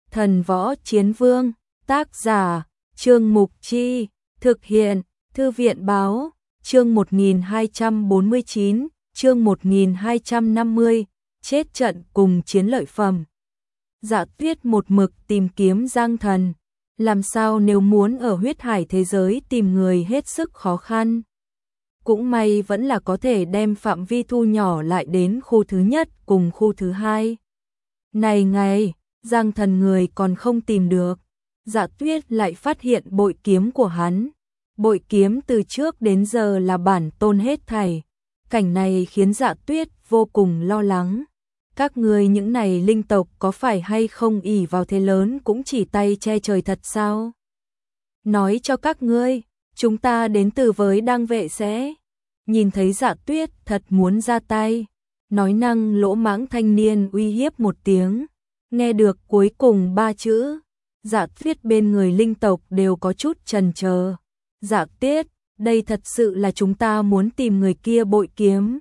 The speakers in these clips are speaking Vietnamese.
Thần Võ Chiến Vương, tác giả, Trương Mục Chi, thực hiện, Thư viện Báo, chương 1249, chương 1250, chết trận cùng chiến lợi phẩm. Dạ Tuyết một mực tìm kiếm Giang Thần, làm sao nếu muốn ở huyết hải thế giới tìm người hết sức khó khăn. Cũng may vẫn là có thể đem phạm vi thu nhỏ lại đến khu thứ nhất cùng khu thứ hai. Này ngày, Giang Thần người còn không tìm được, Dạ Tuyết lại phát hiện bội kiếm của hắn. Bội kiếm từ trước đến giờ là bản tôn hết thảy. Cảnh này khiến Dạ Tuyết vô cùng lo lắng. Các ngươi những này linh tộc có phải hay không ỷ vào thế lớn cũng chỉ tay che trời thật sao? Nói cho các ngươi, chúng ta đến từ với Đang Vệ sẽ. Nhìn thấy Dạ Tuyết thật muốn ra tay, nói năng lỗ mãng thanh niên uy hiếp một tiếng. Nghe được cuối cùng 3 chữ, Dạ Tuyết bên người linh tộc đều có chút chần chờ. Dạ Tuyết, đây thật sự là chúng ta muốn tìm người kia bội kiếm.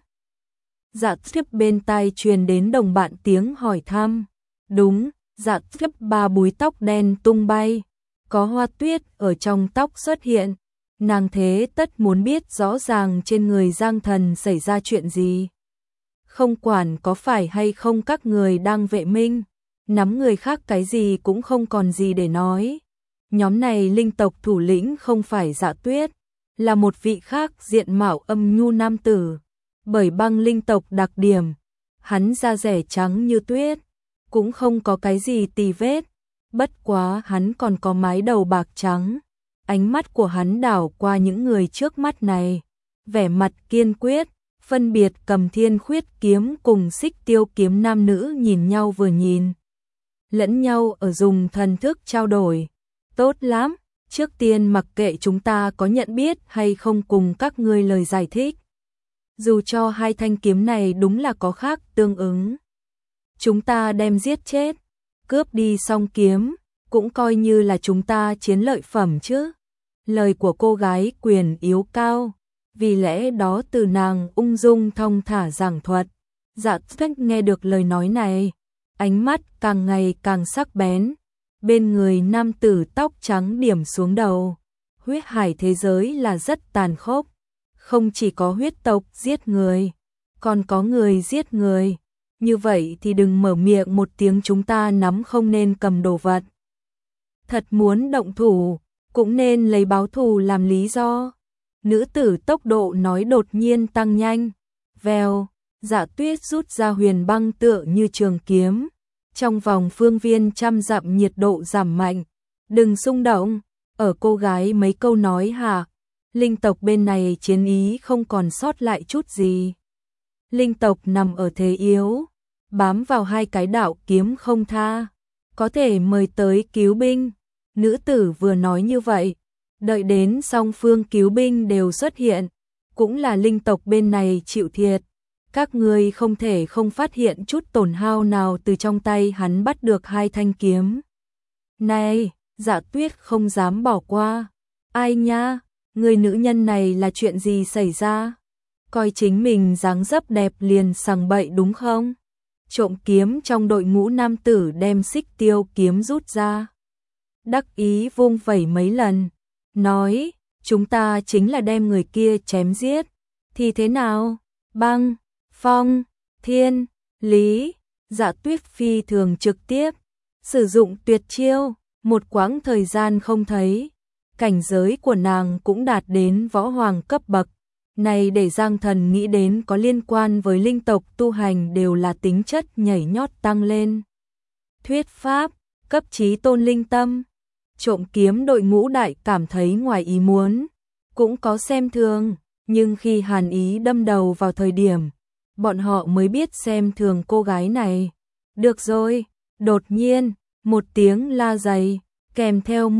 Dạ Tuyết bên tai truyền đến đồng bạn tiếng hỏi thăm. Đúng, Dạ Tuyết 3 búi tóc đen tung bay, có hoa tuyết ở trong tóc xuất hiện. Nàng thế tất muốn biết rõ ràng trên người Giang Thần xảy ra chuyện gì. Không quản có phải hay không các người đang vệ minh, nắm người khác cái gì cũng không còn gì để nói. Nhóm này linh tộc thủ lĩnh không phải Dạ Tuyết, là một vị khác diện mạo âm nhu nam tử. Bởi băng linh tộc đặc điểm, hắn da rẻ trắng như tuyết, cũng không có cái gì tì vết. Bất quá hắn còn có mái đầu bạc trắng. Ánh mắt của hắn đảo qua những người trước mắt này, vẻ mặt kiên quyết, phân biệt cầm Thiên Khuyết kiếm cùng Xích Tiêu kiếm nam nữ nhìn nhau vừa nhìn. Lẫn nhau ở dùng thần thức trao đổi. Tốt lắm, trước tiên mặc kệ chúng ta có nhận biết hay không cùng các ngươi lời giải thích. Dù cho hai thanh kiếm này đúng là có khác tương ứng. Chúng ta đem giết chết, cướp đi song kiếm, cũng coi như là chúng ta chiến lợi phẩm chứ. Lời của cô gái quyền yếu cao, vì lẽ đó từ nàng ung dung thong thả giảng thuật. Dạ Tuyết nghe được lời nói này, ánh mắt càng ngày càng sắc bén. Bên người nam tử tóc trắng điểm xuống đầu. Huyết hải thế giới là rất tàn khốc. Không chỉ có huyết tộc giết người, còn có người giết người. Như vậy thì đừng mở miệng một tiếng chúng ta nắm không nên cầm đồ vật. Thật muốn động thủ, cũng nên lấy báo thù làm lý do. Nữ tử tốc độ nói đột nhiên tăng nhanh. Vèo, Dạ Tuyết rút ra huyền băng tựa như trường kiếm. Trong vòng phương viên trăm dặm nhiệt độ giảm mạnh. Đừng xung động, ở cô gái mấy câu nói hả? Linh tộc bên này chiến ý không còn sót lại chút gì. Linh tộc nằm ở thế yếu, bám vào hai cái đạo kiếm không tha. Có thể mời tới cứu binh. Nữ tử vừa nói như vậy, đợi đến song phương cứu binh đều xuất hiện, cũng là linh tộc bên này chịu thiệt. Các ngươi không thể không phát hiện chút tổn hao nào từ trong tay hắn bắt được hai thanh kiếm. Này, Dạ Tuyết không dám bỏ qua. Ai nha, người nữ nhân này là chuyện gì xảy ra? Coi chính mình dáng dấp đẹp liền sằng bậy đúng không? Trộm kiếm trong đội ngũ nam tử đem Xích Tiêu kiếm rút ra. Đắc ý vung vẩy mấy lần, nói, chúng ta chính là đem người kia chém giết. Thì thế nào? Băng, phong, thiên, lý. Dạ Tuyết phi thường trực tiếp, sử dụng tuyệt chiêu, một quãng thời gian không thấy. Cảnh giới của nàng cũng đạt đến võ hoàng cấp bậc. Này để Giang Thần nghĩ đến có liên quan với linh tộc tu hành đều là tính chất nhảy nhót tăng lên. Thuyết pháp, cấp chí tôn linh tâm. Trộm kiếm đội ngũ đại cảm thấy ngoài ý muốn, cũng có xem thường, nhưng khi hàn ý đâm đầu vào thời điểm, bọn họ mới biết xem thường cô gái này. Được rồi, đột nhiên, một tiếng la dày, kèm theo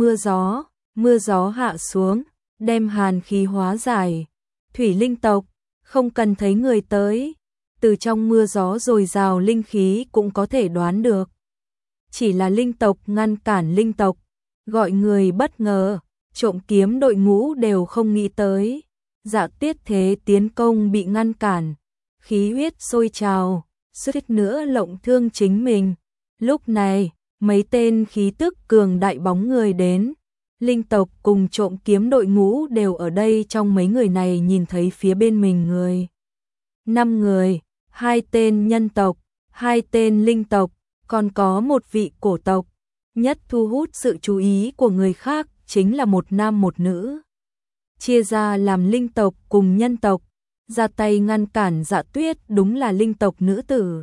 mưa gió hạ xuống, đem hàn khí hóa giải. Thủy linh tộc, không cần thấy người tới, từ trong mưa gió dồi dào linh khí cũng có thể đoán được. Chỉ là linh tộc ngăn cản linh tộc, gọi người bất ngờ, trộm kiếm đội ngũ đều không nghĩ tới. Dạ Tuyết thế tiến công bị ngăn cản, khí huyết sôi trào, suýt nữa lộng thương chính mình. Lúc này, mấy tên khí tức cường đại bóng người đến. Linh tộc cùng trộm kiếm đội ngũ đều ở đây, trong mấy người này nhìn thấy phía bên mình người. 5 người, 2 tên nhân tộc, 2 tên linh tộc, còn có một vị cổ tộc. Nhất thu hút sự chú ý của người khác chính là một nam một nữ. Chia ra làm linh tộc cùng nhân tộc, ra tay ngăn cản Dạ Tuyết đúng là linh tộc nữ tử.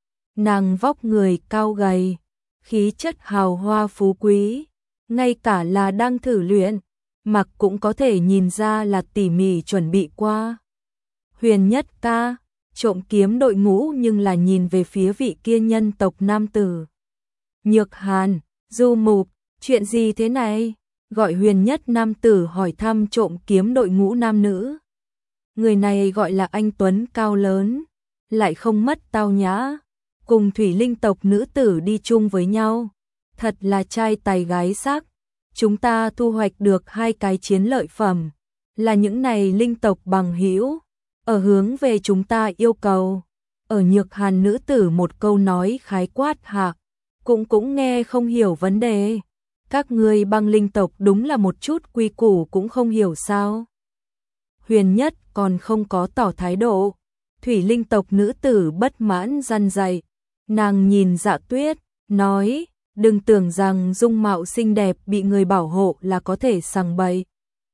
Nàng vóc người cao gầy, khí chất hào hoa phú quý, ngay cả là đang thử luyện, mặc cũng có thể nhìn ra là tỉ mỉ chuẩn bị qua. Huyền Nhất ca, trộm kiếm đội ngũ nhưng là nhìn về phía vị kia nhân tộc nam tử. Nhược Hàn, Du Mục, chuyện gì thế này? Gọi Huyền Nhất nam tử hỏi thăm trộm kiếm đội ngũ nam nữ. Người này gọi là anh tuấn cao lớn, lại không mất tao nhã, cùng thủy linh tộc nữ tử đi chung với nhau, thật là trai tài gái sắc. Chúng ta thu hoạch được 2 cái chiến lợi phẩm, là những này linh tộc bằng hữu, ở hướng về chúng ta yêu cầu. Ở Nhược Hàn nữ tử một câu nói khái quát hạ, cũng nghe không hiểu vấn đề. Các ngươi băng linh tộc đúng là một chút quy củ cũng không hiểu sao? Huyền Nhất còn không có tỏ thái độ. Thủy linh tộc nữ tử bất mãn răn dạy. Nàng nhìn Dạ Tuyết, nói, đừng tưởng rằng dung mạo xinh đẹp bị người bảo hộ là có thể sằng bậy.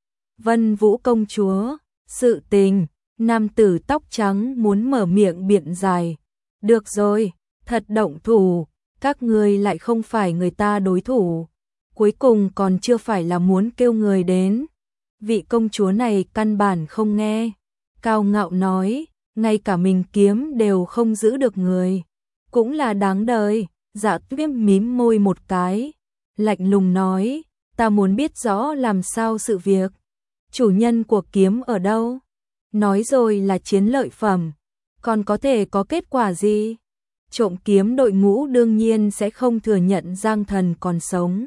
Vân Vũ công chúa, sự tình, nam tử tóc trắng muốn mở miệng biện giải. Được rồi, thật động thủ, các ngươi lại không phải người ta đối thủ. Cuối cùng còn chưa phải là muốn kêu người đến. Vị công chúa này căn bản không nghe. Cao ngạo nói, ngay cả mình kiếm đều không giữ được người. Cũng là đáng đời. Dạ Tuyết mím môi một cái, lạnh lùng nói, ta muốn biết rõ làm sao sự việc. Chủ nhân của kiếm ở đâu? Nói rồi là chiến lợi phẩm, còn có thể có kết quả gì? Trộm kiếm đội ngũ đương nhiên sẽ không thừa nhận Giang Thần còn sống.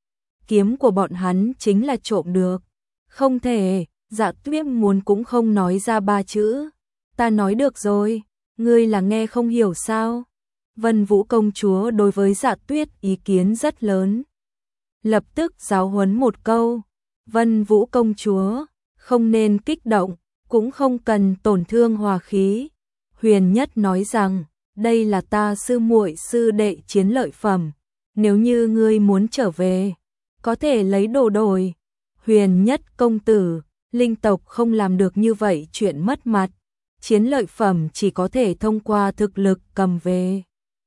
Kiếm của bọn hắn chính là trộm được. Không thể, Dạ Tuyết muốn cũng không nói ra 3 chữ. Ta nói được rồi, ngươi là nghe không hiểu sao? Vân Vũ công chúa đối với Dạ Tuyết ý kiến rất lớn. Lập tức giáo huấn một câu, Vân Vũ công chúa, không nên kích động, cũng không cần tổn thương hòa khí. Huyền Nhất nói rằng, đây là ta sư muội sư đệ chiến lợi phẩm, nếu như ngươi muốn trở về, có thể lấy đồ đổi. Huyền Nhất công tử, linh tộc không làm được như vậy chuyện mất mặt, chiến lợi phẩm chỉ có thể thông qua thực lực cầm về.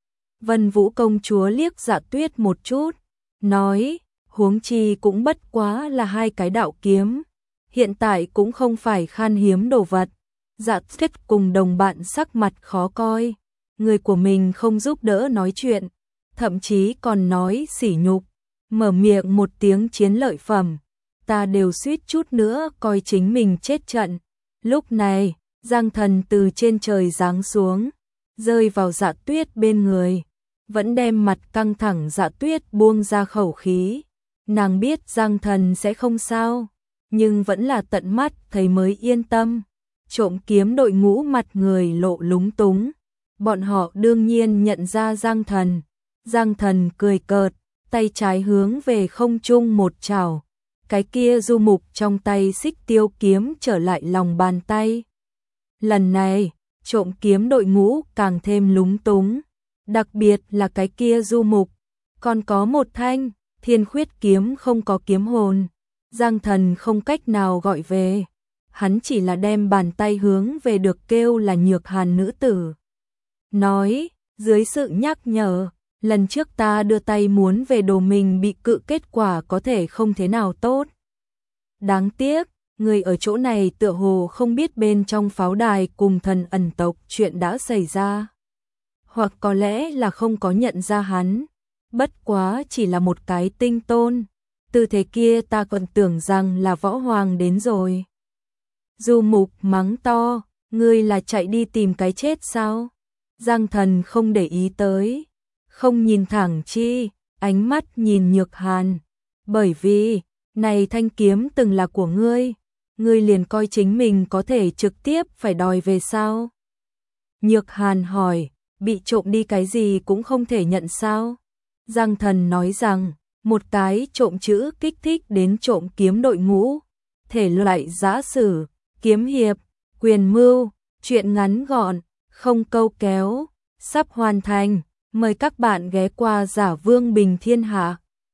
Vân Vũ công chúa liếc Dạ Tuyết một chút, nói, huống chi cũng bất quá là 2 cái đạo kiếm, hiện tại cũng không phải khan hiếm đồ vật. Dạ Tuyết cùng đồng bạn sắc mặt khó coi, người của mình không giúp đỡ nói chuyện, thậm chí còn nói sỉ nhục, mở miệng một tiếng chiến lợi phẩm, ta đều suýt chút nữa coi chính mình chết trận. Lúc này, Giang Thần từ trên trời giáng xuống, rơi vào Dạ Tuyết bên người, vẫn đem mặt căng thẳng. Dạ Tuyết buông ra khẩu khí, nàng biết Giang Thần sẽ không sao, nhưng vẫn là tận mắt thấy mới yên tâm. Trộm kiếm đội ngũ mặt người lộ lúng túng, bọn họ đương nhiên nhận ra Giang Thần. Giang Thần cười cợt, tay trái hướng về không trung một chảo, cái kia Du Mục trong tay xích tiêu kiếm trở lại lòng bàn tay. Lần này, trộm kiếm đội ngũ càng thêm lúng túng, đặc biệt là cái kia Du Mục, còn có một thanh Thiên Khuyết kiếm không có kiếm hồn, Giang Thần không cách nào gọi về, hắn chỉ là đem bàn tay hướng về được kêu là Nhược Hàn nữ tử. Nói, dưới sự nhắc nhở, lần trước ta đưa tay muốn về đồ mình bị cự, kết quả có thể không thế nào tốt. Đáng tiếc, người ở chỗ này tựa hồ không biết bên trong pháo đài cùng thần ẩn tộc chuyện đã xảy ra. Hoặc có lẽ là không có nhận ra hắn, bất quá chỉ là một cái tinh tôn. Từ thế kia ta còn tưởng rằng là võ hoàng đến rồi. Du Mục mắng to, ngươi là chạy đi tìm cái chết sao? Giang Thần không để ý tới, không nhìn thẳng chi, ánh mắt nhìn Nhược Hàn. Bởi vì, này thanh kiếm từng là của ngươi, ngươi liền coi chính mình có thể trực tiếp phải đòi về sao? Nhược Hàn hỏi, bị trộm đi cái gì cũng không thể nhận sao? Giang Thần nói rằng, một cái trộm chữ kích thích đến trộm kiếm đội ngũ, thể loại giã sử, kiếm hiệp, quyền mưu, truyện ngắn gọn, không câu kéo, sắp hoàn thành. Mời các bạn ghé qua Giả Vương Bình Thiên Hạ.